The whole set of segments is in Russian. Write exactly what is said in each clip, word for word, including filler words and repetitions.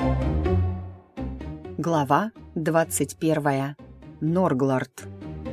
Глава двадцать первая. Норглард.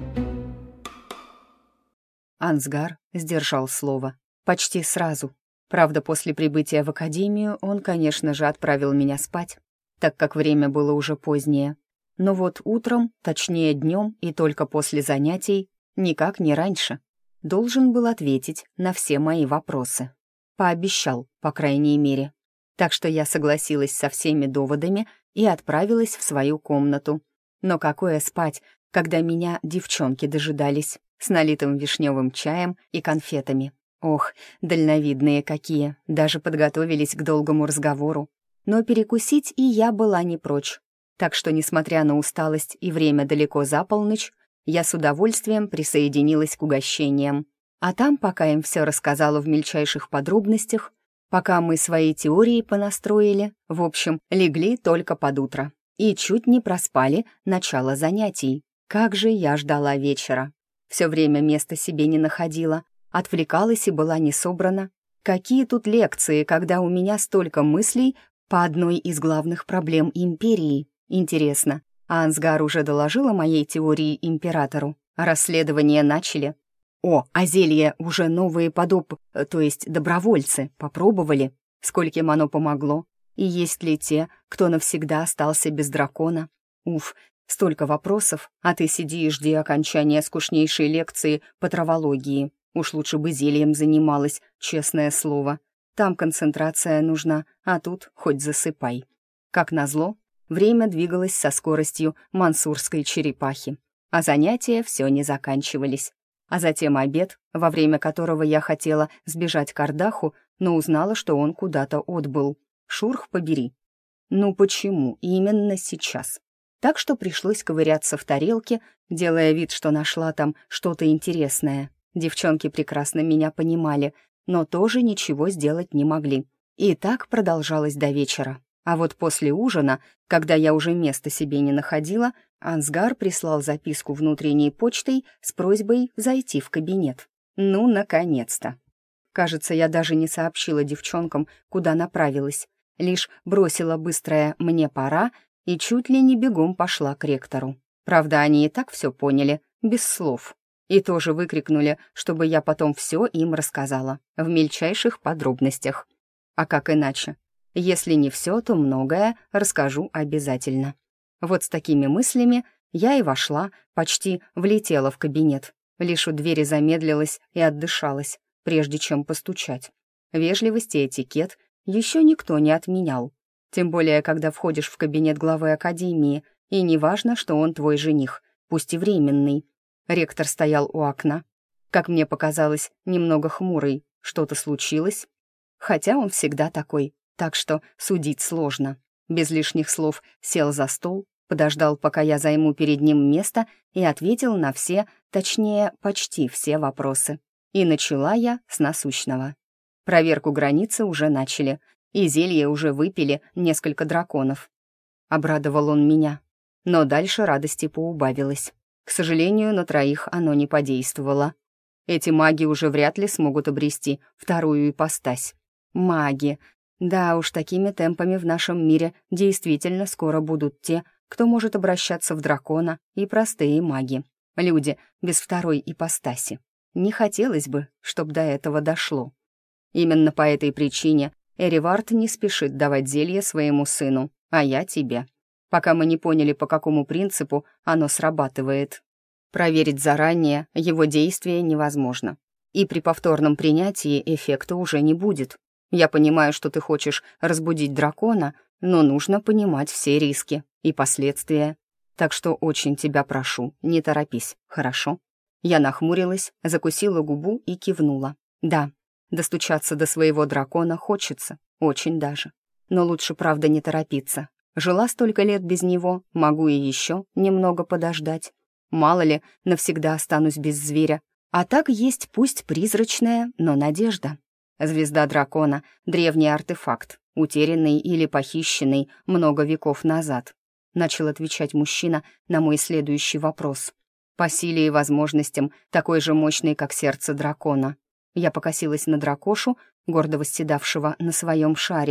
Ансгар сдержал слово. Почти сразу. Правда, после прибытия в академию он, конечно же, отправил меня спать, так как время было уже позднее. Но вот утром, точнее днем и только после занятий, никак не раньше, должен был ответить на все мои вопросы. Пообещал, по крайней мере. Так что я согласилась со всеми доводами и отправилась в свою комнату. Но какое спать, когда меня девчонки дожидались с налитым вишневым чаем и конфетами. Ох, дальновидные какие, даже подготовились к долгому разговору. Но перекусить и я была не прочь. Так что, несмотря на усталость и время далеко за полночь, я с удовольствием присоединилась к угощениям. А там, пока им все рассказала в мельчайших подробностях, пока мы свои теории понастроили, в общем, легли только под утро. И чуть не проспали начало занятий. Как же я ждала вечера. Все время места себе не находила, отвлекалась и была не собрана. Какие тут лекции, когда у меня столько мыслей по одной из главных проблем империи? Интересно, а Ансгар уже доложил о моей теории императору? Расследование начали? О, а зелье уже новые подоб... то есть добровольцы попробовали? Скольким оно помогло? И есть ли те, кто навсегда остался без дракона? Уф, столько вопросов, а ты сиди и жди окончания скучнейшей лекции по травологии. Уж лучше бы зельем занималась, честное слово. Там концентрация нужна, а тут хоть засыпай. Как назло, время двигалось со скоростью мансурской черепахи, а занятия все не заканчивались. А затем обед, во время которого я хотела сбежать к Ардаху, но узнала, что он куда-то отбыл. Шурх побери. Ну почему именно сейчас? Так что пришлось ковыряться в тарелке, делая вид, что нашла там что-то интересное. Девчонки прекрасно меня понимали, но тоже ничего сделать не могли. И так продолжалось до вечера. А вот после ужина, когда я уже места себе не находила, Ансгар прислал записку внутренней почтой с просьбой зайти в кабинет. Ну, наконец-то. Кажется, я даже не сообщила девчонкам, куда направилась, лишь бросила быстрое «мне пора» и чуть ли не бегом пошла к ректору. Правда, они и так все поняли, без слов. И тоже выкрикнули, чтобы я потом все им рассказала, в мельчайших подробностях. А как иначе? Если не все, то многое расскажу обязательно. Вот с такими мыслями я и вошла, почти влетела в кабинет. Лишь у двери замедлилась и отдышалась, прежде чем постучать. Вежливость и этикет еще никто не отменял. Тем более, когда входишь в кабинет главы академии, и неважно, что он твой жених, пусть и временный. Ректор стоял у окна. Как мне показалось, немного хмурый. Что-то случилось? Хотя он всегда такой. Так что судить сложно. Без лишних слов сел за стол, подождал, пока я займу перед ним место, и ответил на все, точнее, почти все вопросы. И начала я с насущного. Проверку границы уже начали, и зелье уже выпили несколько драконов. Обрадовал он меня. Но дальше радости поубавилось. К сожалению, на троих оно не подействовало. Эти маги уже вряд ли смогут обрести вторую ипостась. Маги. Да уж, такими темпами в нашем мире действительно скоро будут те, кто может обращаться в дракона, и простые маги. Люди без второй ипостаси. Не хотелось бы, чтобы до этого дошло. Именно по этой причине Эривард не спешит давать зелье своему сыну, а я тебе. Пока мы не поняли, по какому принципу оно срабатывает. Проверить заранее его действие невозможно. И при повторном принятии эффекта уже не будет. Я понимаю, что ты хочешь разбудить дракона, но нужно понимать все риски и последствия. Так что очень тебя прошу, не торопись, хорошо?» Я нахмурилась, закусила губу и кивнула. «Да, достучаться до своего дракона хочется, очень даже. Но лучше, правда, не торопиться. Жила столько лет без него, могу и еще немного подождать. Мало ли, навсегда останусь без зверя. А так есть пусть призрачная, но надежда. Звезда дракона — древний артефакт, утерянный или похищенный много веков назад. Начал отвечать мужчина на мой следующий вопрос. По силе и возможностям такой же мощный, как сердце дракона. Я покосилась на дракошу, гордо восседавшего на своем шаре.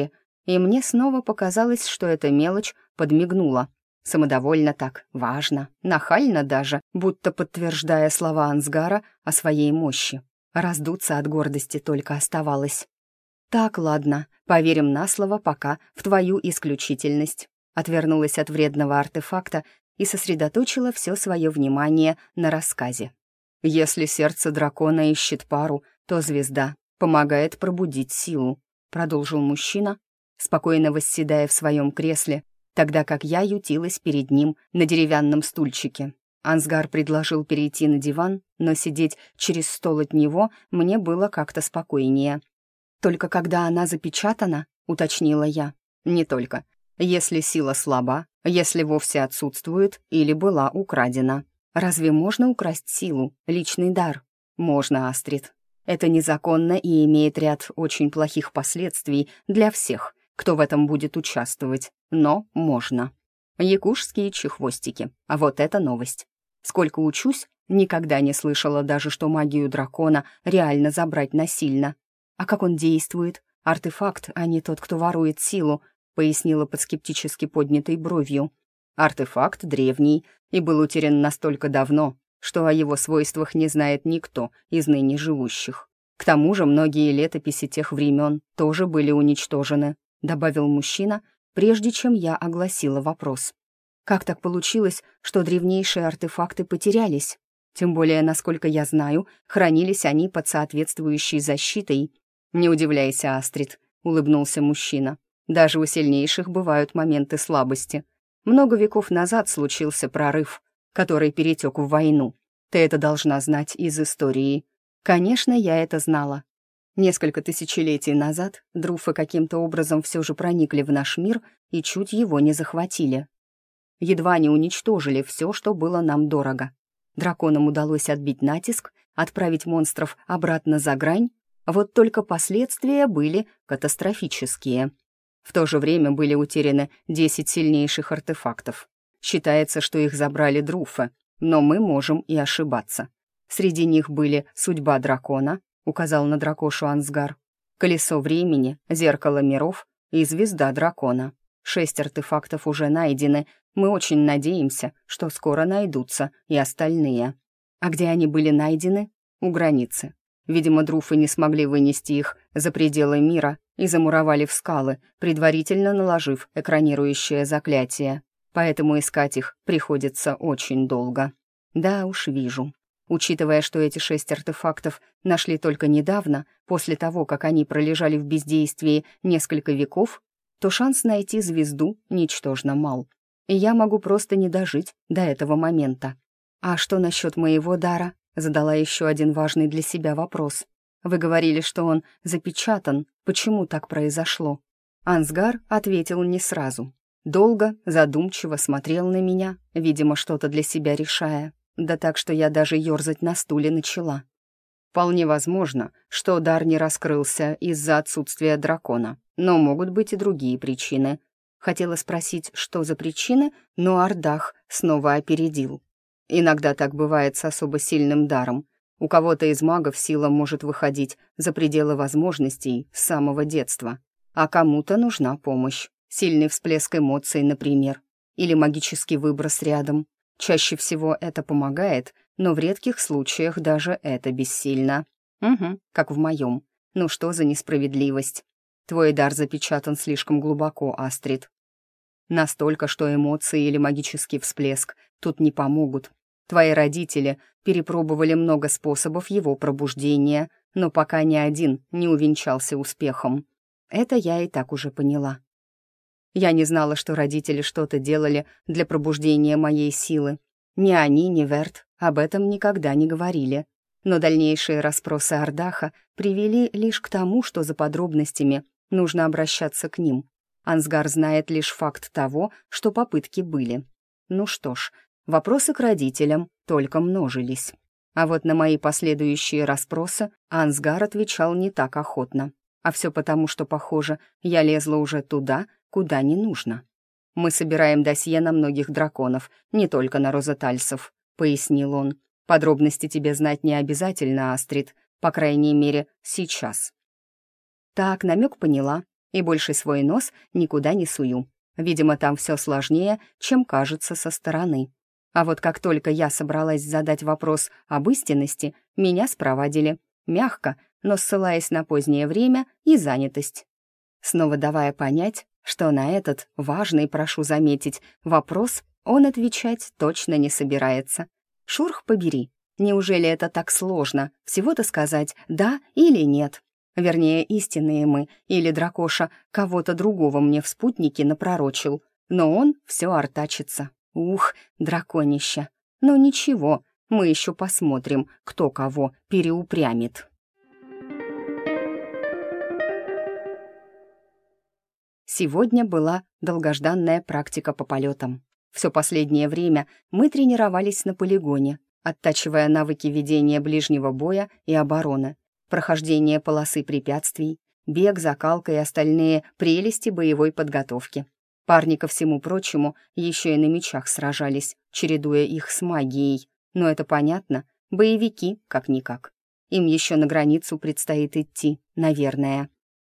и мне снова показалось, что эта мелочь подмигнула. Самодовольно так, важно, нахально даже, будто подтверждая слова Ансгара о своей мощи. Раздуться от гордости только оставалось. «Так, ладно, поверим на слово пока в твою исключительность», отвернулась от вредного артефакта и сосредоточила все свое внимание на рассказе. «Если сердце дракона ищет пару, то звезда помогает пробудить силу», продолжил мужчина, спокойно восседая в своем кресле, тогда как я ютилась перед ним на деревянном стульчике. Ансгар предложил перейти на диван, но сидеть через стол от него мне было как-то спокойнее. «Только когда она запечатана», — уточнила я. «Не только. Если сила слаба, если вовсе отсутствует или была украдена. Разве можно украсть силу, личный дар?» «Можно, Астрид. Это незаконно и имеет ряд очень плохих последствий для всех, кто в этом будет участвовать, но можно. Якушские чехвостики, а вот это новость. Сколько учусь, никогда не слышала даже, что магию дракона реально забрать насильно. А как он действует? Артефакт, а не тот, кто ворует силу», пояснила под скептически поднятой бровью. «Артефакт древний и был утерян настолько давно, что о его свойствах не знает никто из ныне живущих. К тому же многие летописи тех времен тоже были уничтожены», добавил мужчина, прежде чем я огласила вопрос. «Как так получилось, что древнейшие артефакты потерялись? Тем более, насколько я знаю, хранились они под соответствующей защитой». «Не удивляйся, Астрид», — улыбнулся мужчина. «Даже у сильнейших бывают моменты слабости. Много веков назад случился прорыв, который перетек в войну. Ты это должна знать из истории». Конечно, я это знала. Несколько тысячелетий назад друфы каким-то образом все же проникли в наш мир и чуть его не захватили. Едва не уничтожили все, что было нам дорого. Драконам удалось отбить натиск, отправить монстров обратно за грань, вот только последствия были катастрофические. В то же время были утеряны десять сильнейших артефактов. Считается, что их забрали друфы, но мы можем и ошибаться. Среди них были «Судьба дракона», указал на дракошу Ансгар, «Колесо времени», «Зеркало миров» и «Звезда дракона». Шесть артефактов уже найдены, мы очень надеемся, что скоро найдутся и остальные. А где они были найдены? У границы. Видимо, друфы не смогли вынести их за пределы мира и замуровали в скалы, предварительно наложив экранирующее заклятие. Поэтому искать их приходится очень долго. Да уж, вижу. Учитывая, что эти шесть артефактов нашли только недавно, после того, как они пролежали в бездействии несколько веков, то шанс найти звезду ничтожно мал. И я могу просто не дожить до этого момента. «А что насчет моего дара?» — задала еще один важный для себя вопрос. «Вы говорили, что он запечатан. Почему так произошло?» Ансгар ответил не сразу. Долго, задумчиво смотрел на меня, видимо, что-то для себя решая. Да так, что я даже ерзать на стуле начала. «Вполне возможно, что дар не раскрылся из-за отсутствия дракона, но могут быть и другие причины». Хотела спросить, что за причины, но Ардах снова опередил. «Иногда так бывает с особо сильным даром. У кого-то из магов сила может выходить за пределы возможностей с самого детства, а кому-то нужна помощь. Сильный всплеск эмоций, например, или магический выброс рядом. Чаще всего это помогает, но в редких случаях даже это бессильно. Угу, как в моем. Ну что за несправедливость? Твой дар запечатан слишком глубоко, Астрид. Настолько, что эмоции или магический всплеск тут не помогут. Твои родители перепробовали много способов его пробуждения, но пока ни один не увенчался успехом. Это я и так уже поняла. Я не знала, что родители что-то делали для пробуждения моей силы. Ни они, ни Верт об этом никогда не говорили. Но дальнейшие расспросы Ардаха привели лишь к тому, что за подробностями нужно обращаться к ним. Ансгар знает лишь факт того, что попытки были. Ну что ж, вопросы к родителям только множились. А вот на мои последующие расспросы Ансгар отвечал не так охотно. А все потому, что, похоже, я лезла уже туда, куда не нужно. «Мы собираем досье на многих драконов, не только на розетальцев», — пояснил он. «Подробности тебе знать не обязательно, Астрид, по крайней мере, сейчас». Так, намек поняла и больше свой нос никуда не сую. Видимо, там все сложнее, чем кажется со стороны. А вот как только я собралась задать вопрос об истинности, меня спровадили. Мягко, но ссылаясь на позднее время и занятость. Снова давая понять, что на этот важный, прошу заметить, вопрос он отвечать точно не собирается. Шурх побери, неужели это так сложно, всего-то сказать «да» или «нет»? Вернее, истинные мы, или дракоша кого-то другого мне в спутнике напророчил, но он все артачится. Ух, драконище. Но ничего, мы еще посмотрим, кто кого переупрямит. Сегодня была долгожданная практика по полетам. Все последнее время мы тренировались на полигоне, оттачивая навыки ведения ближнего боя и обороны, прохождение полосы препятствий, бег, закалка и остальные прелести боевой подготовки. Парни, ко всему прочему, еще и на мечах сражались, чередуя их с магией. Но это понятно, боевики как-никак. Им еще на границу предстоит идти, наверное.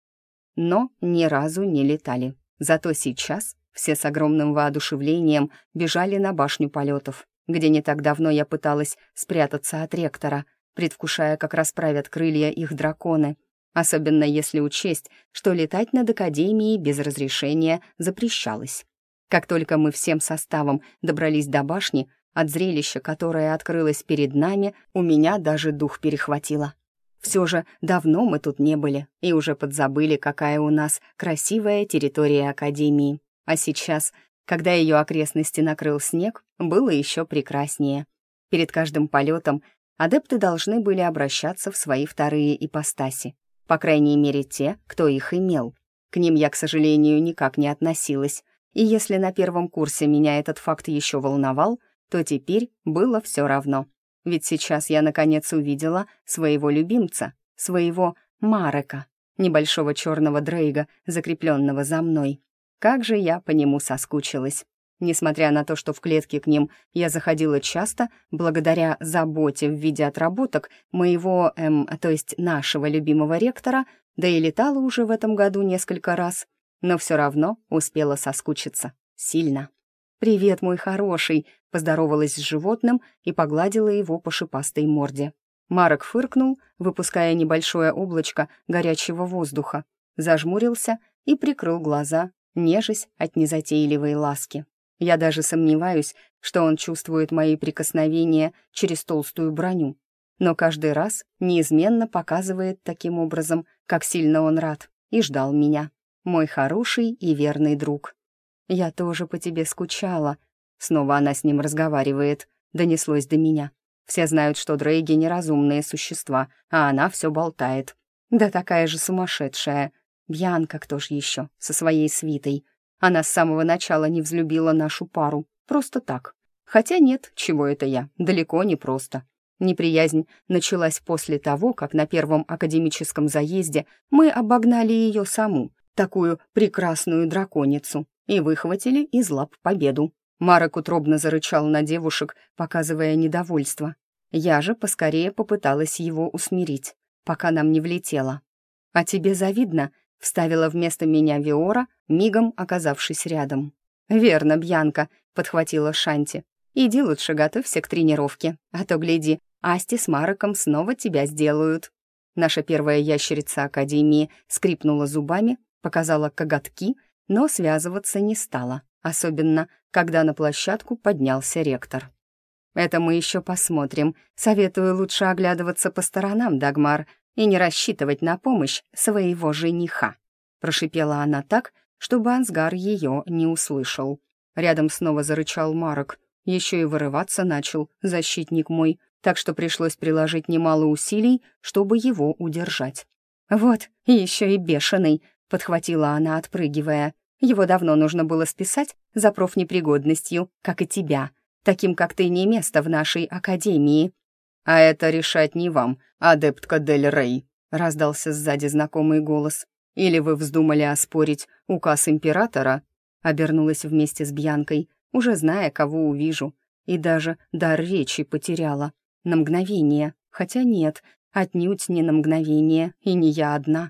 Но ни разу не летали. Зато сейчас все с огромным воодушевлением бежали на башню полетов, где не так давно я пыталась спрятаться от ректора, предвкушая, как расправят крылья их драконы, особенно если учесть, что летать над Академией без разрешения запрещалось. Как только мы всем составом добрались до башни, от зрелища, которое открылось перед нами, у меня даже дух перехватило. Все же давно мы тут не были и уже подзабыли, какая у нас красивая территория Академии. А сейчас, когда ее окрестности накрыл снег, было еще прекраснее. Перед каждым полетом адепты должны были обращаться в свои вторые ипостаси. По крайней мере, те, кто их имел. К ним я, к сожалению, никак не относилась. И если на первом курсе меня этот факт еще волновал, то теперь было все равно. Ведь сейчас я, наконец, увидела своего любимца, своего Марека, небольшого черного дрейга, закрепленного за мной. Как же я по нему соскучилась. Несмотря на то, что в клетке к ним я заходила часто, благодаря заботе в виде отработок моего, эм, то есть нашего любимого ректора, да и летала уже в этом году несколько раз, но все равно успела соскучиться. Сильно. «Привет, мой хороший», — поздоровалась с животным и погладила его по шипастой морде. Марек фыркнул, выпуская небольшое облачко горячего воздуха, зажмурился и прикрыл глаза, нежась от незатейливой ласки. Я даже сомневаюсь, что он чувствует мои прикосновения через толстую броню, но каждый раз неизменно показывает таким образом, как сильно он рад и ждал меня. Мой хороший и верный друг. «Я тоже по тебе скучала». Снова она с ним разговаривает, донеслось до меня. Все знают, что дрейги — неразумные существа, а она все болтает. Да такая же сумасшедшая. Бьянка, кто ж еще, со своей свитой. Она с самого начала не взлюбила нашу пару. Просто так. Хотя нет, чего это я, далеко не просто. Неприязнь началась после того, как на первом академическом заезде мы обогнали ее саму, такую прекрасную драконицу, и выхватили из лап победу. Марек утробно зарычал на девушек, показывая недовольство. Я же поскорее попыталась его усмирить, пока нам не влетело. «А тебе завидно?» — вставила вместо меня Виора, мигом оказавшись рядом. «Верно, Бьянка», — подхватила Шанти. «Иди лучше готовься к тренировке, а то, гляди, Асти с Мареком снова тебя сделают». Наша первая ящерица Академии скрипнула зубами, показала коготки, но связываться не стала, особенно когда на площадку поднялся ректор. «Это мы еще посмотрим. Советую лучше оглядываться по сторонам, Дагмар, и не рассчитывать на помощь своего жениха», прошипела она так, чтобы Ансгар ее не услышал. Рядом снова зарычал Марек, еще и вырываться начал, защитник мой, так что пришлось приложить немало усилий, чтобы его удержать. «Вот, еще и бешеный», — подхватила она, отпрыгивая. «Его давно нужно было списать за профнепригодностью, как и тебя. Таким, как ты, не место в нашей академии». «А это решать не вам, адептка Дель Рей», — раздался сзади знакомый голос. «Или вы вздумали оспорить указ императора?» Обернулась вместе с Бьянкой, уже зная, кого увижу, и даже дар речи потеряла. На мгновение, хотя нет, отнюдь не на мгновение, и не я одна.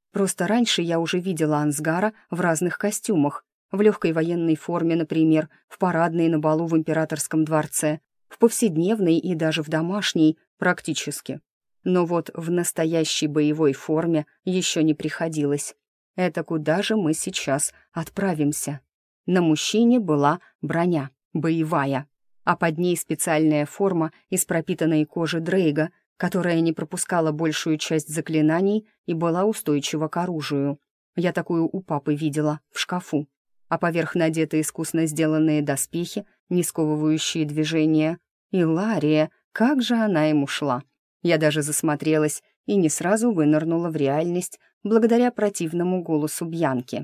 Просто раньше я уже видела Ансгара в разных костюмах, в легкой военной форме, например, в парадной на балу в императорском дворце, в повседневной и даже в домашней, практически. Но вот в настоящей боевой форме еще не приходилось. Это куда же мы сейчас отправимся? На мужчине была броня, боевая, а под ней специальная форма из пропитанной кожи Дрейга, которая не пропускала большую часть заклинаний и была устойчива к оружию. Я такую у папы видела, в шкафу. А поверх надеты искусно сделанные доспехи, не сковывающие движения. И Лария, как же она ему шла! Я даже засмотрелась и не сразу вынырнула в реальность благодаря противному голосу Бьянки.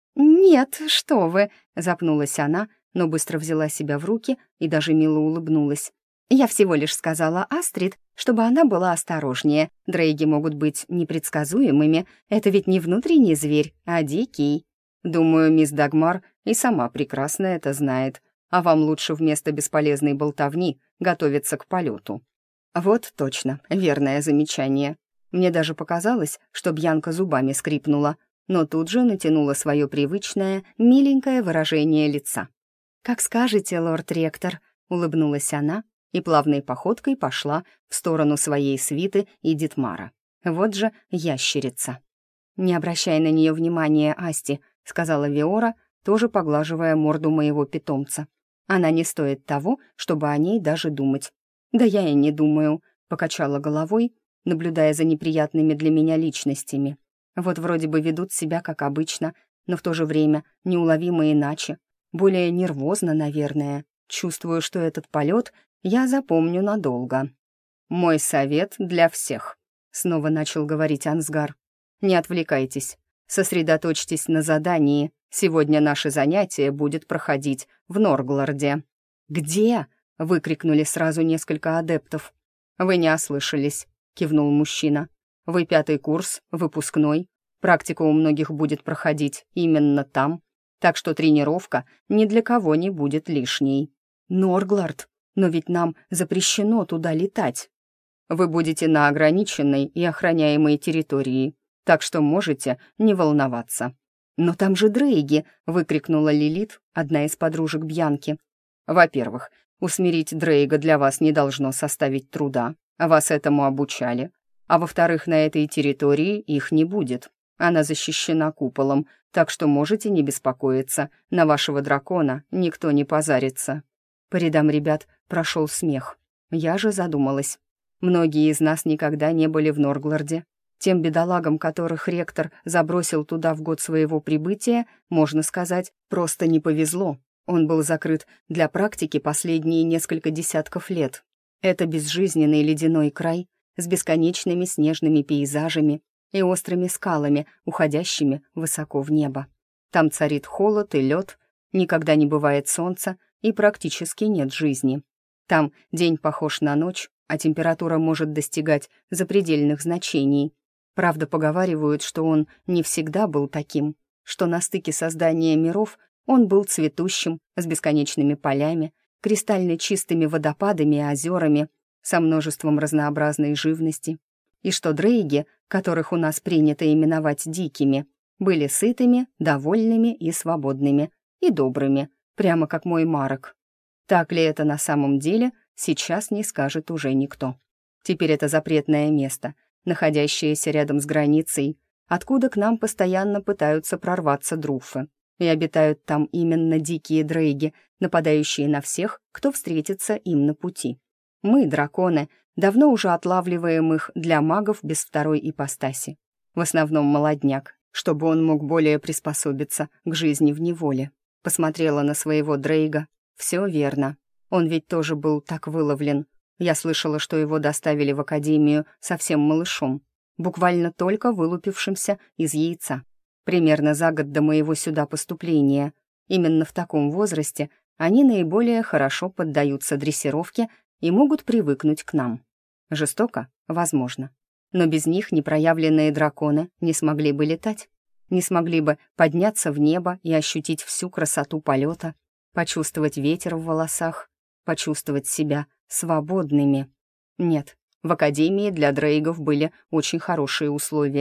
«Нет, что вы!» — запнулась она, но быстро взяла себя в руки и даже мило улыбнулась. «Я всего лишь сказала Астрид, чтобы она была осторожнее. Дрейги могут быть непредсказуемыми. Это ведь не внутренний зверь, а дикий. Думаю, мисс Дагмар и сама прекрасно это знает. А вам лучше вместо бесполезной болтовни готовиться к полету». Вот точно, верное замечание. Мне даже показалось, что Бьянка зубами скрипнула, но тут же натянула свое привычное, миленькое выражение лица. «Как скажете, лорд-ректор», — улыбнулась она и плавной походкой пошла в сторону своей свиты и Дитмара. Вот же ящерица. «Не обращай на нее внимания, Асти», — сказала Виора, тоже поглаживая морду моего питомца. «Она не стоит того, чтобы о ней даже думать». «Да я и не думаю», — покачала головой, наблюдая за неприятными для меня личностями. Вот вроде бы ведут себя как обычно, но в то же время неуловимо иначе, более нервозно, наверное. Чувствую, что этот полет я запомню надолго. «Мой совет для всех», — снова начал говорить Ансгар. «Не отвлекайтесь, сосредоточьтесь на задании. Сегодня наше занятие будет проходить в Норгларде». «Где?» — выкрикнули сразу несколько адептов. «Вы не ослышались», — кивнул мужчина. «Вы пятый курс, выпускной. Практика у многих будет проходить именно там, так что тренировка ни для кого не будет лишней». «Норглард, но ведь нам запрещено туда летать». «Вы будете на ограниченной и охраняемой территории, так что можете не волноваться». «Но там же Дрейги!» — выкрикнула Лилит, одна из подружек Бьянки. «Во-первых, усмирить Дрейга для вас не должно составить труда, вас этому обучали. А во-вторых, на этой территории их не будет. Она защищена куполом, так что можете не беспокоиться, на вашего дракона никто не позарится». По рядам ребят прошел смех. Я же задумалась. Многие из нас никогда не были в Норгларде. Тем бедолагам, которых ректор забросил туда в год своего прибытия, можно сказать, просто не повезло. Он был закрыт для практики последние несколько десятков лет. Это безжизненный ледяной край с бесконечными снежными пейзажами и острыми скалами, уходящими высоко в небо. Там царит холод и лед, никогда не бывает солнца и практически нет жизни. Там день похож на ночь, а температура может достигать запредельных значений. Правда, поговаривают, что он не всегда был таким, что на стыке создания миров он был цветущим, с бесконечными полями, кристально чистыми водопадами и озерами, со множеством разнообразной живности, и что дрейги, которых у нас принято именовать дикими, были сытыми, довольными и свободными, и добрыми, прямо как мой Марок. Так ли это на самом деле, сейчас не скажет уже никто. Теперь это запретное место, находящееся рядом с границей, откуда к нам постоянно пытаются прорваться друфы. И обитают там именно дикие дрейги, нападающие на всех, кто встретится им на пути. Мы, драконы, давно уже отлавливаем их для магов без второй ипостаси. В основном молодняк, чтобы он мог более приспособиться к жизни в неволе. Посмотрела на своего дрейга. Все верно. Он ведь тоже был так выловлен. Я слышала, что его доставили в академию совсем малышом, буквально только вылупившимся из яйца. Примерно за год до моего сюда поступления. Именно в таком возрасте они наиболее хорошо поддаются дрессировке и могут привыкнуть к нам. Жестоко? Возможно. Но без них непроявленные драконы не смогли бы летать, не смогли бы подняться в небо и ощутить всю красоту полета, почувствовать ветер в волосах, почувствовать себя свободными. Нет, в академии для дрейгов были очень хорошие условия.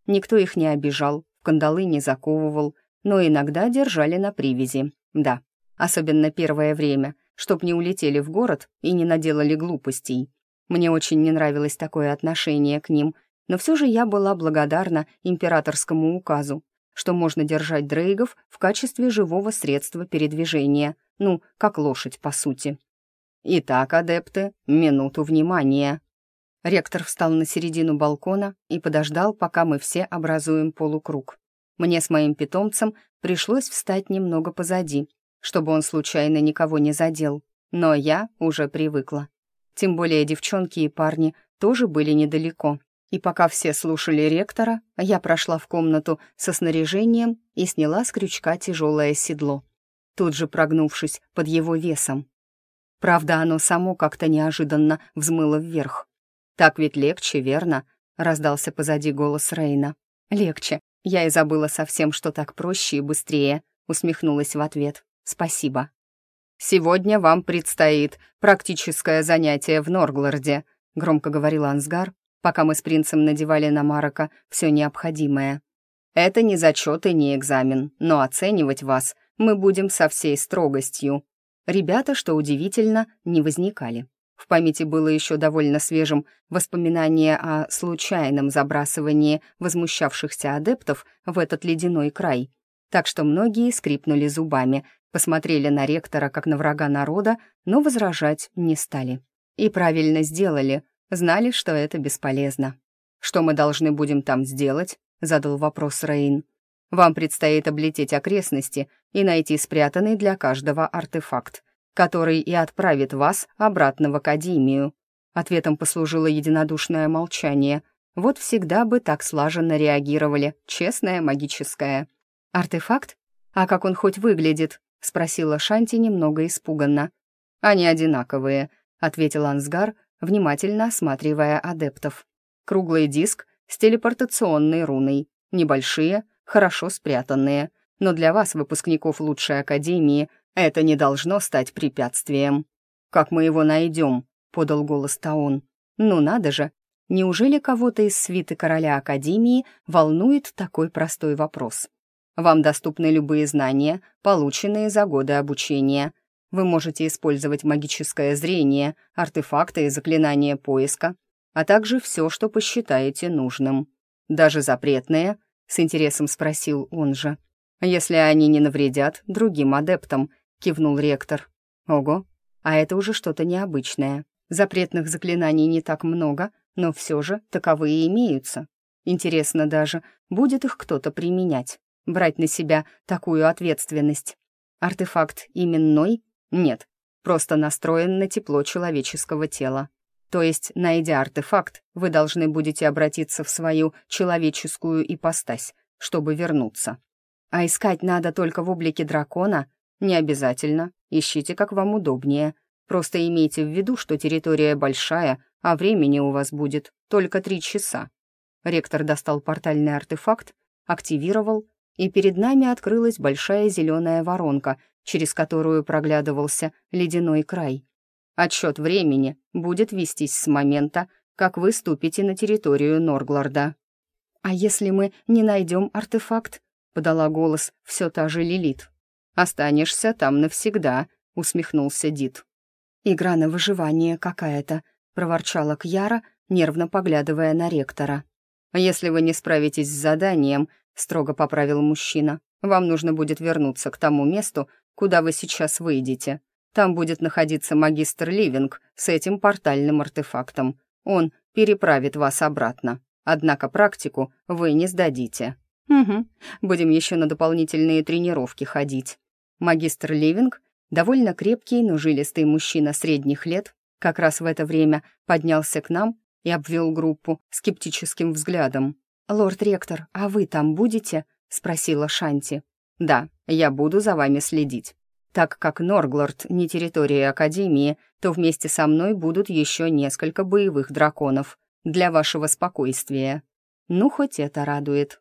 Никто их не обижал, в кандалы не заковывал, но иногда держали на привязи. Да, особенно первое время, чтоб не улетели в город и не наделали глупостей. Мне очень не нравилось такое отношение к ним, но все же я была благодарна императорскому указу, что можно держать дрейгов в качестве живого средства передвижения, ну, как лошадь, по сути. «Итак, адепты, минуту внимания». Ректор встал на середину балкона и подождал, пока мы все образуем полукруг. Мне с моим питомцем пришлось встать немного позади, чтобы он случайно никого не задел, но я уже привыкла. Тем более девчонки и парни тоже были недалеко. И пока все слушали ректора, я прошла в комнату со снаряжением и сняла с крючка тяжелое седло, тут же прогнувшись под его весом. Правда, оно само как-то неожиданно взмыло вверх. «Так ведь легче, верно?» — раздался позади голос Рейна. «Легче. Я и забыла совсем, что так проще и быстрее», — усмехнулась в ответ. «Спасибо». «Сегодня вам предстоит практическое занятие в Норгларде», — громко говорил Ансгар, пока мы с принцем надевали на Марока все необходимое. «Это не зачет и не экзамен, но оценивать вас мы будем со всей строгостью». Ребята, что удивительно, не возникали. В памяти было еще довольно свежим воспоминание о случайном забрасывании возмущавшихся адептов в этот ледяной край, так что многие скрипнули зубами, посмотрели на ректора как на врага народа, но возражать не стали. И правильно сделали, знали, что это бесполезно. «Что мы должны будем там сделать?» — задал вопрос Рейн. «Вам предстоит облететь окрестности и найти спрятанный для каждого артефакт, который и отправит вас обратно в Академию». Ответом послужило единодушное молчание. Вот всегда бы так слаженно реагировали, честное магическое. «Артефакт? А как он хоть выглядит?» — спросила Шанти немного испуганно. «Они одинаковые», — ответил Ансгар, внимательно осматривая адептов. «Круглый диск с телепортационной руной, небольшие, хорошо спрятанные, но для вас, выпускников лучшей академии, это не должно стать препятствием». «Как мы его найдем?» — подал голос Таон. «Ну надо же! Неужели кого-то из свиты короля Академии волнует такой простой вопрос? Вам доступны любые знания, полученные за годы обучения. Вы можете использовать магическое зрение, артефакты и заклинания поиска, а также все, что посчитаете нужным. Даже запретные?» — с интересом спросил он же. «Если они не навредят другим адептам», — кивнул ректор. «Ого, а это уже что-то необычное. Запретных заклинаний не так много, но все же таковые имеются. Интересно даже, будет их кто-то применять, брать на себя такую ответственность. Артефакт именной? Нет, просто настроен на тепло человеческого тела. То есть, найдя артефакт, вы должны будете обратиться в свою человеческую ипостась, чтобы вернуться. А искать надо только в облике дракона? Не обязательно, ищите, как вам удобнее. Просто имейте в виду, что территория большая, а времени у вас будет только три часа». Ректор достал портальный артефакт, активировал, и перед нами открылась большая зеленая воронка, через которую проглядывался ледяной край. Отсчет времени будет вестись с момента, как вы ступите на территорию Норгларда. «А если мы не найдем артефакт?» — подала голос все та же Лилит. «Останешься там навсегда», — усмехнулся Дид. «Игра на выживание какая-то», — проворчала Кьяра, нервно поглядывая на ректора. «Если вы не справитесь с заданием», — строго поправил мужчина, «вам нужно будет вернуться к тому месту, куда вы сейчас выйдете. Там будет находиться магистр Ливинг с этим портальным артефактом. Он переправит вас обратно. Однако практику вы не сдадите». «Угу, будем еще на дополнительные тренировки ходить». Магистр Ливинг, довольно крепкий, но жилистый мужчина средних лет, как раз в это время поднялся к нам и обвел группу скептическим взглядом. «Лорд-ректор, а вы там будете?» — спросила Шанти. «Да, я буду за вами следить. Так как Норглард не территория Академии, то вместе со мной будут еще несколько боевых драконов для вашего спокойствия. Ну, хоть это радует.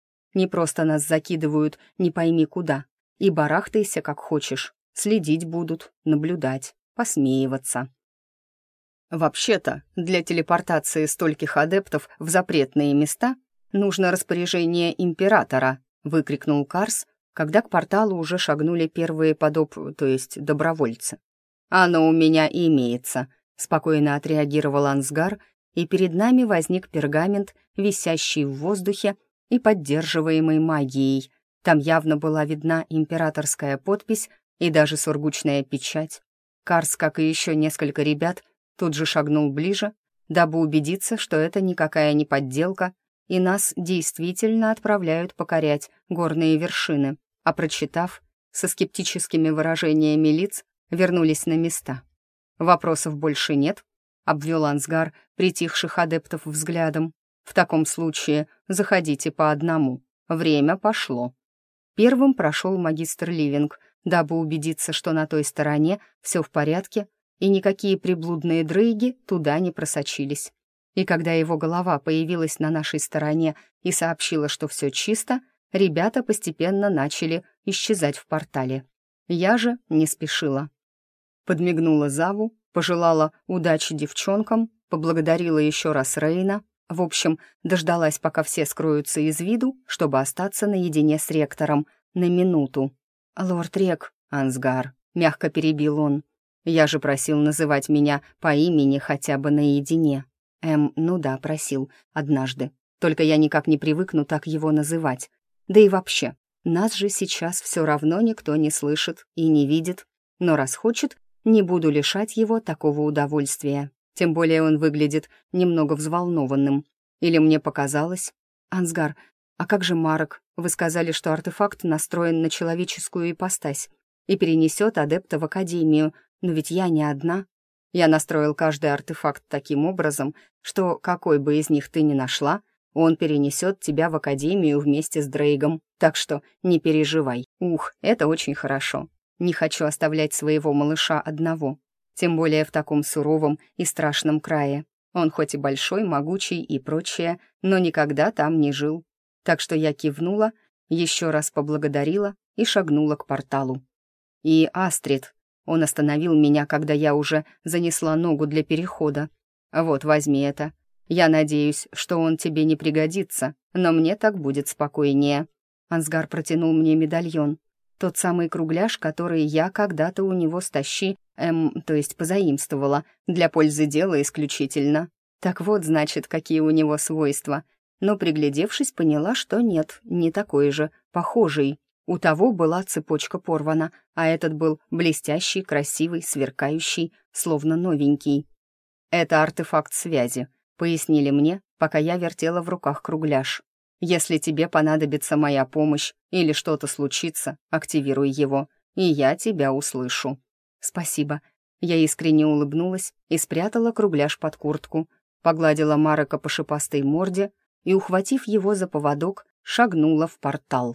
Не просто нас закидывают не пойми куда, и барахтайся как хочешь. Следить будут, наблюдать, посмеиваться». «Вообще-то, для телепортации стольких адептов в запретные места нужно распоряжение императора», — выкрикнул Карс, когда к порталу уже шагнули первые подоп, то есть добровольцы. «Оно у меня имеется», — спокойно отреагировал Ансгар, и перед нами возник пергамент, висящий в воздухе и поддерживаемый магией. Там явно была видна императорская подпись и даже сургучная печать. Карс, как и еще несколько ребят, тут же шагнул ближе, дабы убедиться, что это никакая не подделка, и нас действительно отправляют покорять горные вершины, а прочитав, со скептическими выражениями лиц, вернулись на места. «Вопросов больше нет?» — обвел Ансгар притихших адептов взглядом. «В таком случае заходите по одному. Время пошло». Первым прошел магистр Ливинг, дабы убедиться, что на той стороне все в порядке, и никакие приблудные дрейги туда не просочились. И когда его голова появилась на нашей стороне и сообщила, что все чисто, ребята постепенно начали исчезать в портале. Я же не спешила. Подмигнула Заву, пожелала удачи девчонкам, поблагодарила еще раз Рейна. В общем, дождалась, пока все скроются из виду, чтобы остаться наедине с ректором на минуту. «Лорд Рек, Ансгар», — мягко перебил он. «Я же просил называть меня по имени хотя бы наедине». Эм, ну да, просил, однажды. Только я никак не привыкну так его называть. Да и вообще, нас же сейчас все равно никто не слышит и не видит. Но раз хочет, не буду лишать его такого удовольствия. Тем более он выглядит немного взволнованным. Или мне показалось? «Ансгар, а как же Марок? Вы сказали, что артефакт настроен на человеческую ипостась и перенесет адепта в академию, но ведь я не одна». Я настроил каждый артефакт таким образом, что какой бы из них ты ни нашла, он перенесет тебя в академию вместе с Дрейгом. Так что не переживай. Ух, это очень хорошо. Не хочу оставлять своего малыша одного. Тем более в таком суровом и страшном крае. Он хоть и большой, могучий и прочее, но никогда там не жил. Так что я кивнула, еще раз поблагодарила и шагнула к порталу. И Астрид. Он остановил меня, когда я уже занесла ногу для перехода. «Вот, возьми это. Я надеюсь, что он тебе не пригодится, но мне так будет спокойнее». Ансгар протянул мне медальон. Тот самый кругляш, который я когда-то у него стащи, эм, то есть позаимствовала, для пользы дела исключительно. Так вот, значит, какие у него свойства. Но, приглядевшись, поняла, что нет, не такой же, похожий. У того была цепочка порвана, а этот был блестящий, красивый, сверкающий, словно новенький. «Это артефакт связи», — пояснили мне, пока я вертела в руках кругляш. «Если тебе понадобится моя помощь или что-то случится, активируй его, и я тебя услышу». «Спасибо». Я искренне улыбнулась и спрятала кругляш под куртку, погладила Марека по шипастой морде и, ухватив его за поводок, шагнула в портал.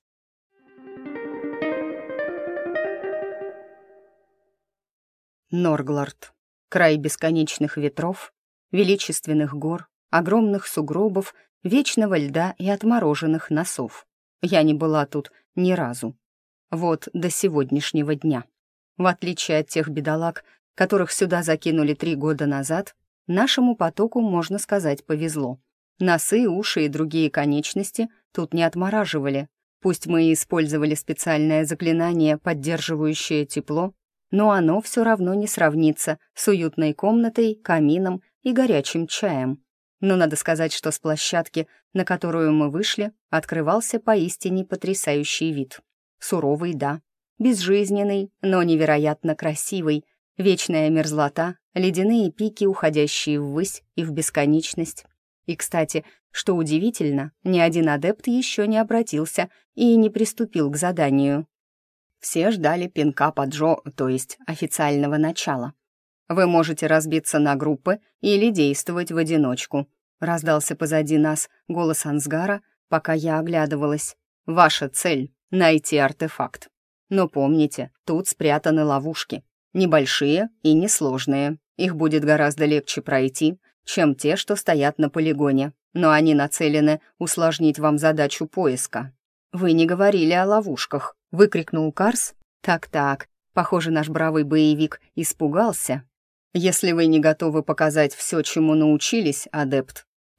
Норглард. Край бесконечных ветров, величественных гор, огромных сугробов, вечного льда и отмороженных носов. Я не была тут ни разу. Вот до сегодняшнего дня. В отличие от тех бедолаг, которых сюда закинули три года назад, нашему потоку, можно сказать, повезло. Носы, уши и другие конечности тут не отмораживали. Пусть мы и использовали специальное заклинание, поддерживающее тепло, но оно все равно не сравнится с уютной комнатой, камином и горячим чаем. Но надо сказать, что с площадки, на которую мы вышли, открывался поистине потрясающий вид. Суровый, да, безжизненный, но невероятно красивый, вечная мерзлота, ледяные пики, уходящие ввысь и в бесконечность. И, кстати, что удивительно, ни один адепт еще не обратился и не приступил к заданию. Все ждали пинка поджо, то есть официального начала. «Вы можете разбиться на группы или действовать в одиночку», раздался позади нас голос Ансгара, пока я оглядывалась. «Ваша цель — найти артефакт. Но помните, тут спрятаны ловушки. Небольшие и несложные. Их будет гораздо легче пройти, чем те, что стоят на полигоне, но они нацелены усложнить вам задачу поиска». «Вы не говорили о ловушках», — выкрикнул Карс. «Так-так, похоже, наш бравый боевик испугался. Если вы не готовы показать все, чему научились, адепт,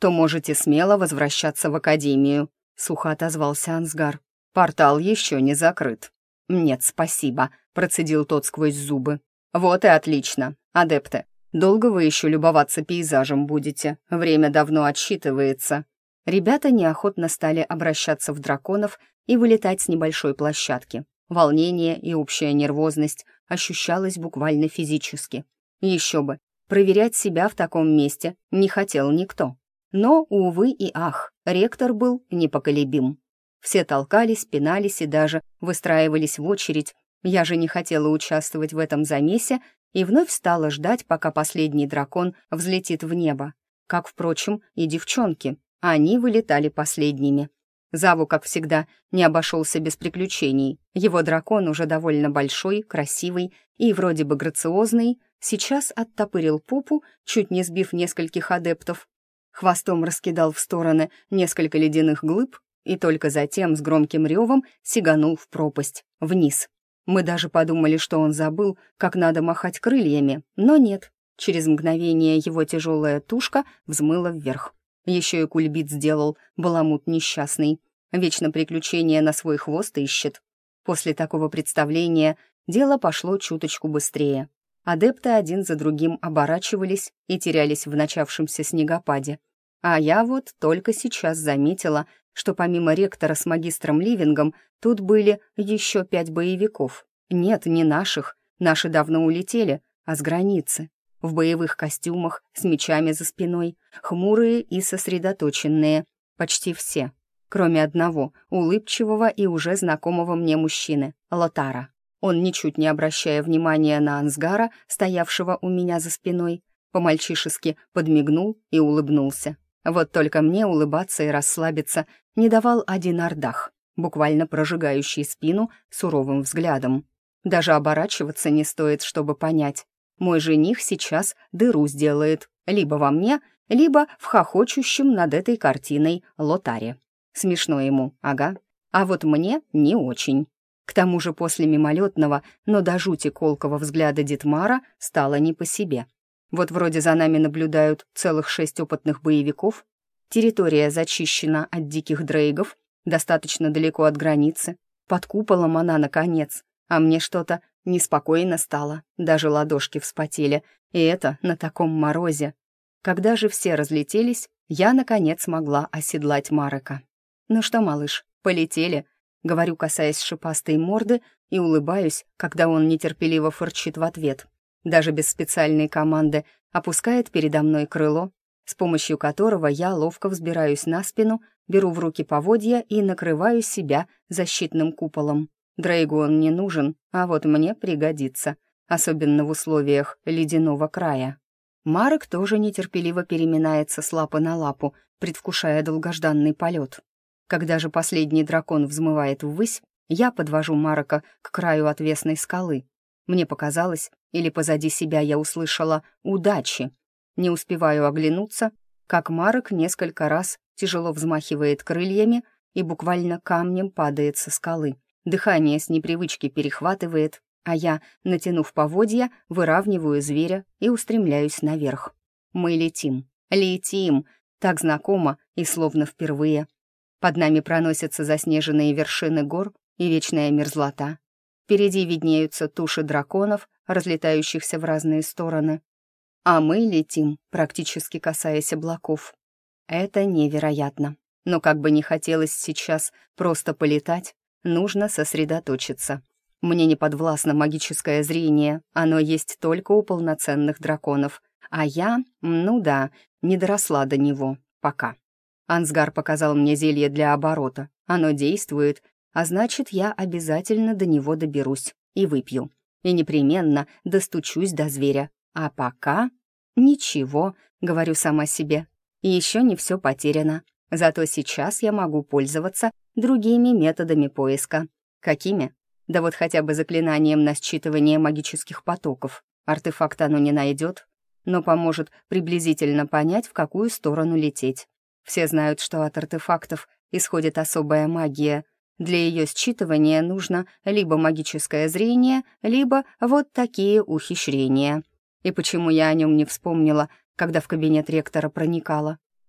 то можете смело возвращаться в академию», — сухо отозвался Ансгар. «Портал еще не закрыт». «Нет, спасибо», — процедил тот сквозь зубы. «Вот и отлично. Адепты, долго вы еще любоваться пейзажем будете? Время давно отсчитывается». Ребята неохотно стали обращаться в драконов и вылетать с небольшой площадки. Волнение и общая нервозность ощущалась буквально физически. Еще бы, проверять себя в таком месте не хотел никто. Но, увы и ах, ректор был непоколебим. Все толкались, пинались и даже выстраивались в очередь. Я же не хотела участвовать в этом замесе и вновь стала ждать, пока последний дракон взлетит в небо. Как, впрочем, и девчонки. Они вылетали последними. Заву, как всегда, не обошелся без приключений. Его дракон, уже довольно большой, красивый и вроде бы грациозный, сейчас оттопырил попу, чуть не сбив нескольких адептов. Хвостом раскидал в стороны несколько ледяных глыб и только затем с громким ревом сиганул в пропасть, вниз. Мы даже подумали, что он забыл, как надо махать крыльями, но нет. Через мгновение его тяжелая тушка взмыла вверх. Еще и кульбит сделал, баламут несчастный. Вечно приключения на свой хвост ищет. После такого представления дело пошло чуточку быстрее. Адепты один за другим оборачивались и терялись в начавшемся снегопаде. А я вот только сейчас заметила, что помимо ректора с магистром Ливингом тут были еще пять боевиков. Нет, не наших, наши давно улетели, а с границы. В боевых костюмах, с мечами за спиной, хмурые и сосредоточенные. Почти все, кроме одного, улыбчивого и уже знакомого мне мужчины, Лотара. Он, ничуть не обращая внимания на Ансгара, стоявшего у меня за спиной, по-мальчишески подмигнул и улыбнулся. Вот только мне улыбаться и расслабиться не давал один Ардах, буквально прожигающий спину суровым взглядом. Даже оборачиваться не стоит, чтобы понять. Мой жених сейчас дыру сделает либо во мне, либо в хохочущем над этой картиной Лотаре. Смешно ему, ага. А вот мне не очень. К тому же после мимолетного, но до жути колкого взгляда Дитмара стало не по себе. Вот вроде за нами наблюдают целых шесть опытных боевиков, территория зачищена от диких дрейгов, достаточно далеко от границы, под куполом она, наконец, а мне что-то неспокойно стало, даже ладошки вспотели, и это на таком морозе. Когда же все разлетелись, я, наконец, могла оседлать Марека. «Ну что, малыш, полетели?» — говорю, касаясь шипастой морды, и улыбаюсь, когда он нетерпеливо фырчит в ответ. Даже без специальной команды опускает передо мной крыло, с помощью которого я ловко взбираюсь на спину, беру в руки поводья и накрываю себя защитным куполом. Дрейгу он не нужен, а вот мне пригодится, особенно в условиях ледяного края. Марек тоже нетерпеливо переминается с лапы на лапу, предвкушая долгожданный полет. Когда же последний дракон взмывает ввысь, я подвожу Марека к краю отвесной скалы. Мне показалось, или позади себя я услышала «удачи». Не успеваю оглянуться, как Марек несколько раз тяжело взмахивает крыльями и буквально камнем падает со скалы. Дыхание с непривычки перехватывает, а я, натянув поводья, выравниваю зверя и устремляюсь наверх. Мы летим, летим, так знакомо и словно впервые. Под нами проносятся заснеженные вершины гор и вечная мерзлота. Впереди виднеются туши драконов, разлетающихся в разные стороны. А мы летим, практически касаясь облаков. Это невероятно. Но как бы не хотелось сейчас просто полетать, нужно сосредоточиться. Мне не подвластно магическое зрение, оно есть только у полноценных драконов. А я, ну да, не доросла до него пока. Ансгар показал мне зелье для оборота. Оно действует, а значит, я обязательно до него доберусь и выпью. И непременно достучусь до зверя. А пока ничего, говорю сама себе. И еще не все потеряно. Зато сейчас я могу пользоваться другими методами поиска. Какими? Да вот хотя бы заклинанием на считывание магических потоков. Артефакт оно не найдет, но поможет приблизительно понять, в какую сторону лететь. Все знают, что от артефактов исходит особая магия. Для ее считывания нужно либо магическое зрение, либо вот такие ухищрения. И почему я о нем не вспомнила, когда в кабинет ректора проникала?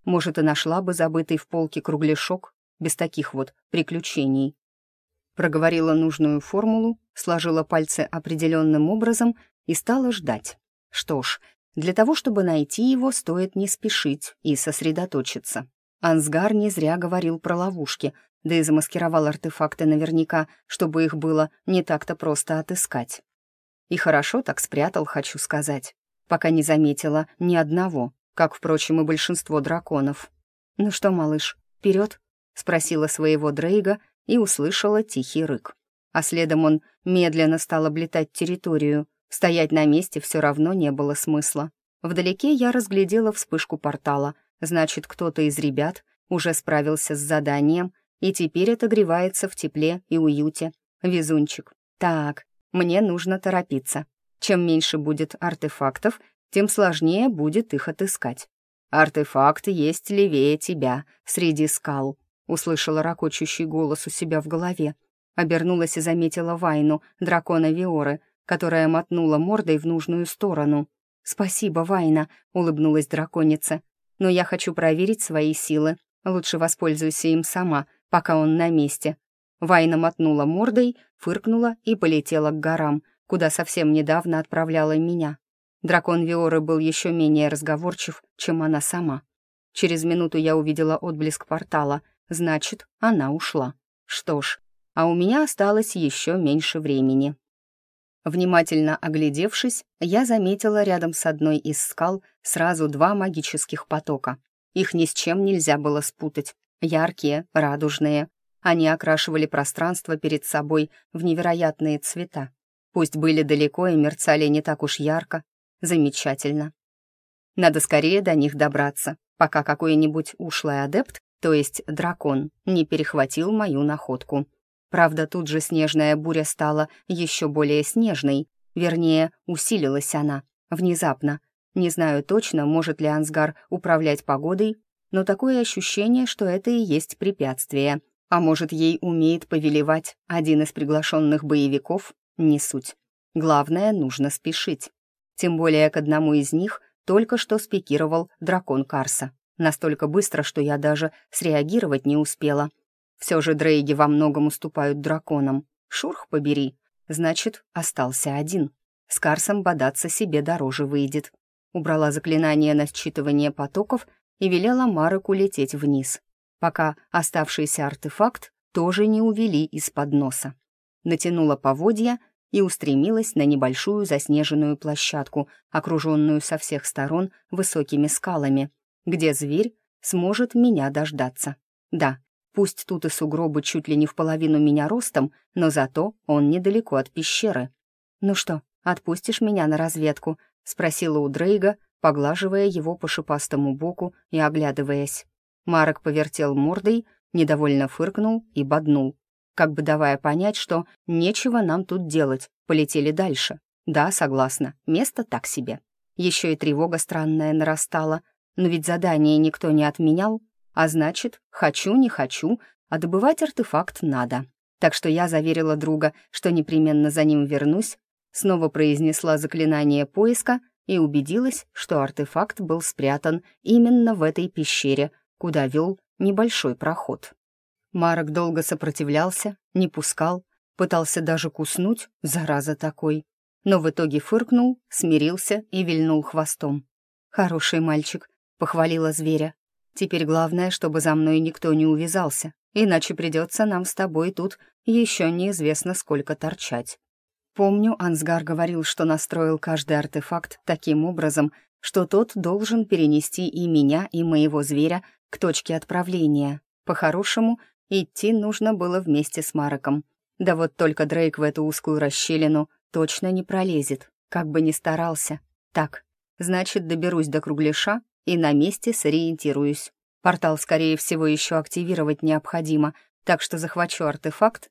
Может, и нашла бы забытый в полке кругляшок без таких вот приключений. Проговорила нужную формулу, сложила пальцы определенным образом и стала ждать. Что ж, для того, чтобы найти его, стоит не спешить и сосредоточиться. Ансгар не зря говорил про ловушки, да и замаскировал артефакты наверняка, чтобы их было не так-то просто отыскать. И хорошо так спрятал, хочу сказать, пока не заметила ни одного, как, впрочем, и большинство драконов. «Ну что, малыш, вперед?» — спросила своего Дрейга и услышала тихий рык. А следом он медленно стал облетать территорию. Стоять на месте все равно не было смысла. Вдалеке я разглядела вспышку портала. Значит, кто-то из ребят уже справился с заданием и теперь отогревается в тепле и уюте. Везунчик. Так, мне нужно торопиться. Чем меньше будет артефактов, тем сложнее будет их отыскать. «Артефакт есть левее тебя, среди скал», — услышала ракочущий голос у себя в голове. Обернулась и заметила Вайну, дракона Виоры, которая мотнула мордой в нужную сторону. «Спасибо, Вайна», — улыбнулась драконица. «Но я хочу проверить свои силы. Лучше воспользуйся им сама, пока он на месте». Вайна мотнула мордой, фыркнула и полетела к горам, куда совсем недавно отправляла меня. Дракон Виоры был еще менее разговорчив, чем она сама. Через минуту я увидела отблеск портала, значит, она ушла. Что ж, а у меня осталось еще меньше времени. Внимательно оглядевшись, я заметила рядом с одной из скал сразу два магических потока. Их ни с чем нельзя было спутать. Яркие, радужные. Они окрашивали пространство перед собой в невероятные цвета. Пусть были далеко и мерцали не так уж ярко. Замечательно. Надо скорее до них добраться, пока какой-нибудь ушлый адепт, то есть дракон, не перехватил мою находку. Правда, тут же снежная буря стала еще более снежной, вернее, усилилась она, внезапно. Не знаю точно, может ли Ансгар управлять погодой, но такое ощущение, что это и есть препятствие. А может, ей умеет повелевать один из приглашенных боевиков? Не суть. Главное, нужно спешить. Тем более к одному из них только что спикировал дракон Карса. Настолько быстро, что я даже среагировать не успела. Все же дрейги во многом уступают драконам. Шурх побери. Значит, остался один. С Карсом бодаться себе дороже выйдет. Убрала заклинание на считывание потоков и велела Мареку лететь вниз, пока оставшийся артефакт тоже не увели из-под носа. Натянула поводья и устремилась на небольшую заснеженную площадку, окруженную со всех сторон высокими скалами, где зверь сможет меня дождаться. Да, пусть тут и сугробы чуть ли не в половину меня ростом, но зато он недалеко от пещеры. «Ну что, отпустишь меня на разведку?» — спросила у Дрейга, поглаживая его по шипастому боку и оглядываясь. Марек повертел мордой, недовольно фыркнул и боднул, как бы давая понять, что нечего нам тут делать, полетели дальше. Да, согласна, место так себе. Еще и тревога странная нарастала, но ведь задание никто не отменял, а значит, хочу, не хочу, а добывать артефакт надо. Так что я заверила друга, что непременно за ним вернусь, снова произнесла заклинание поиска и убедилась, что артефакт был спрятан именно в этой пещере, куда вел небольшой проход. Марек долго сопротивлялся, не пускал, пытался даже куснуть, зараза такой. Но в итоге фыркнул, смирился и вильнул хвостом. «Хороший мальчик», — похвалила зверя. «Теперь главное, чтобы за мной никто не увязался, иначе придется нам с тобой тут еще неизвестно сколько торчать». Помню, Ансгар говорил, что настроил каждый артефакт таким образом, что тот должен перенести и меня, и моего зверя к точке отправления. По-хорошему, идти нужно было вместе с Мареком. Да вот только Дрейк в эту узкую расщелину точно не пролезет, как бы ни старался. Так, значит, доберусь до кругляша и на месте сориентируюсь. Портал, скорее всего, еще активировать необходимо, так что захвачу артефакт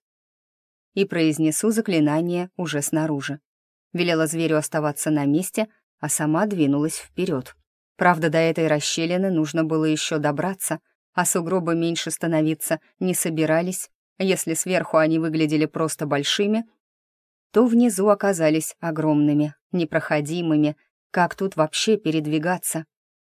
и произнесу заклинание уже снаружи. Велела зверю оставаться на месте, а сама двинулась вперед. Правда, до этой расщелины нужно было еще добраться, а сугробы меньше становиться не собирались. Если сверху они выглядели просто большими, то внизу оказались огромными, непроходимыми. Как тут вообще передвигаться?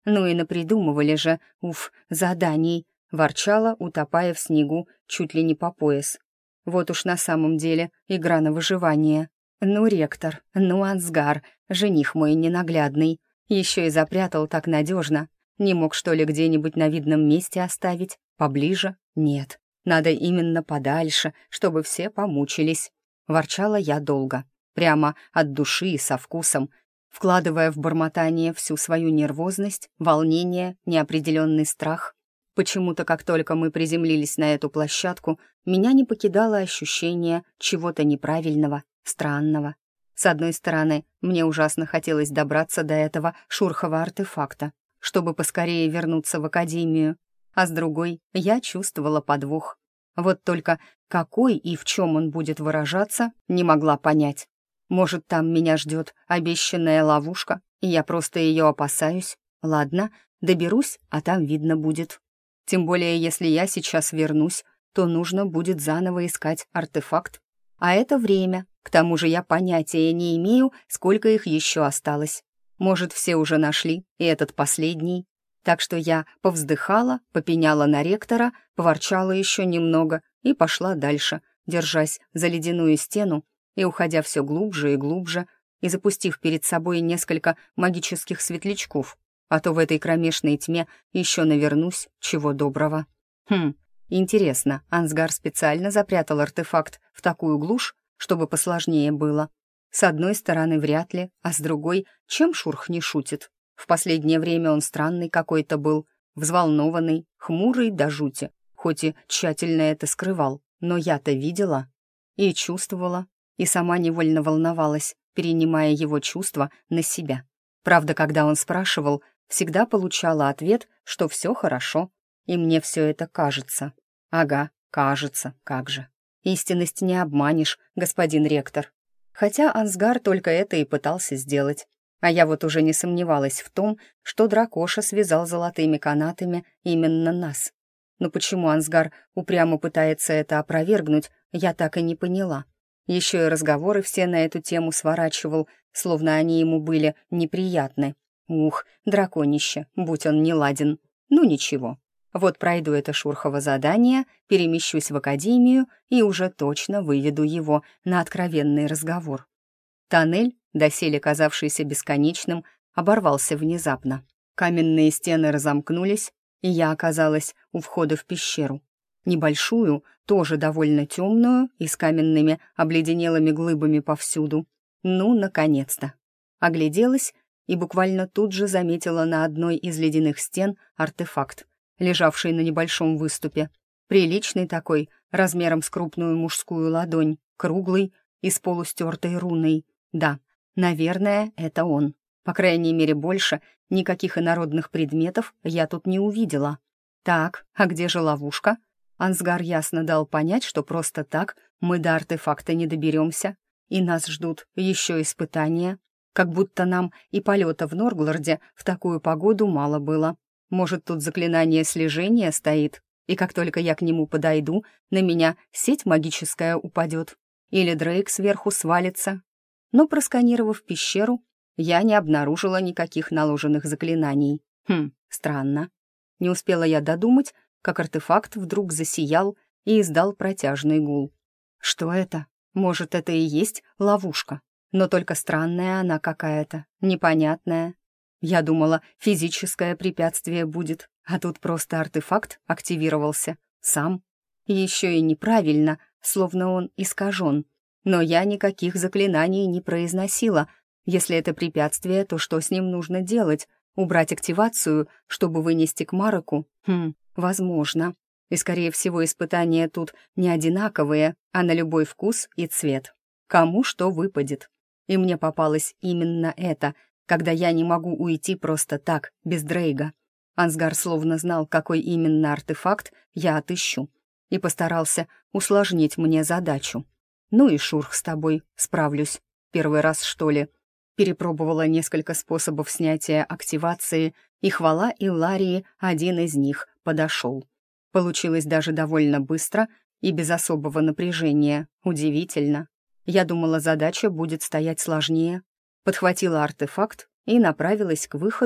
Ну и напридумывали же, уф, заданий, ворчала, утопая в снегу чуть ли не по пояс. Вот уж на самом деле игра на выживание. Ну, ректор, ну, Ансгар, жених мой ненаглядный. Еще и запрятал так надежно. Не мог, что ли, где-нибудь на видном месте оставить? Поближе? Нет. Надо именно подальше, чтобы все помучились. Ворчала я долго, прямо от души и со вкусом, вкладывая в бормотание всю свою нервозность, волнение, неопределенный страх. Почему-то, как только мы приземлились на эту площадку, меня не покидало ощущение чего-то неправильного, странного. С одной стороны, мне ужасно хотелось добраться до этого шурхового артефакта, чтобы поскорее вернуться в академию, а с другой я чувствовала подвох. Вот только какой и в чем он будет выражаться, не могла понять. Может, там меня ждет обещанная ловушка, и я просто ее опасаюсь? Ладно, доберусь, а там видно будет. Тем более, если я сейчас вернусь, то нужно будет заново искать артефакт. А это время. К тому же я понятия не имею, сколько их еще осталось. Может, все уже нашли, и этот последний. Так что я повздыхала, попеняла на ректора, поворчала еще немного и пошла дальше, держась за ледяную стену и уходя все глубже и глубже, и запустив перед собой несколько магических светлячков, а то в этой кромешной тьме еще навернусь, чего доброго. Хм, интересно, Ансгар специально запрятал артефакт в такую глушь, чтобы посложнее было. С одной стороны, вряд ли, а с другой, чем Шурх не шутит? В последнее время он странный какой-то был, взволнованный, хмурый до жути, хоть и тщательно это скрывал, но я-то видела и чувствовала, и сама невольно волновалась, перенимая его чувства на себя. Правда, когда он спрашивал, всегда получала ответ, что все хорошо, и мне все это кажется. Ага, кажется, как же. Истинность не обманешь, господин ректор. Хотя Ансгар только это и пытался сделать. А я вот уже не сомневалась в том, что дракоша связал золотыми канатами именно нас. Но почему Ансгар упрямо пытается это опровергнуть, я так и не поняла. Еще и разговоры все на эту тему сворачивал, словно они ему были неприятны. Ух, драконище, будь он неладен. Ну ничего. Вот пройду это шурхово задание, перемещусь в академию и уже точно выведу его на откровенный разговор. Тоннель, доселе казавшийся бесконечным, оборвался внезапно. Каменные стены разомкнулись, и я оказалась у входа в пещеру. Небольшую, тоже довольно темную и с каменными обледенелыми глыбами повсюду. Ну, наконец-то. Огляделась и буквально тут же заметила на одной из ледяных стен артефакт, лежавший на небольшом выступе. Приличный такой, размером с крупную мужскую ладонь, круглый и с полустертой руной. Да, наверное, это он. По крайней мере, больше никаких инородных предметов я тут не увидела. Так, а где же ловушка? Ансгар ясно дал понять, что просто так мы до артефакта не доберемся, и нас ждут еще испытания. Как будто нам и полета в Норглорде в такую погоду мало было. Может, тут заклинание слежения стоит, и как только я к нему подойду, на меня сеть магическая упадет. Или Дрейк сверху свалится. Но, просканировав пещеру, я не обнаружила никаких наложенных заклинаний. Хм, странно. Не успела я додумать, как артефакт вдруг засиял и издал протяжный гул. Что это? Может, это и есть ловушка? Но только странная она какая-то, непонятная. Я думала, физическое препятствие будет, а тут просто артефакт активировался сам. Еще и неправильно, словно он искажен. Но я никаких заклинаний не произносила. Если это препятствие, то что с ним нужно делать? Убрать активацию, чтобы вынести к Мароку? Хм, возможно. И, скорее всего, испытания тут не одинаковые, а на любой вкус и цвет. Кому что выпадет. И мне попалось именно это, когда я не могу уйти просто так, без Дрейга. Ансгар словно знал, какой именно артефакт я отыщу, и постарался усложнить мне задачу. «Ну и Шурх с тобой, справлюсь. Первый раз, что ли?» Перепробовала несколько способов снятия активации, и хвала Илларии, один из них подошел. Получилось даже довольно быстро и без особого напряжения. Удивительно. Я думала, задача будет стоять сложнее. Подхватила артефакт и направилась к выходу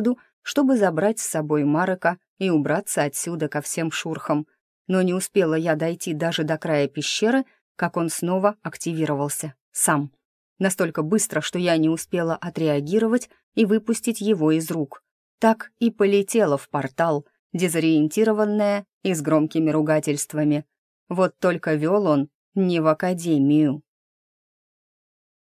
чтобы забрать с собой Марека и убраться отсюда ко всем шурхам. Но не успела я дойти даже до края пещеры, как он снова активировался, сам. Настолько быстро, что я не успела отреагировать и выпустить его из рук. Так и полетела в портал, дезориентированная и с громкими ругательствами. Вот только вел он не в академию.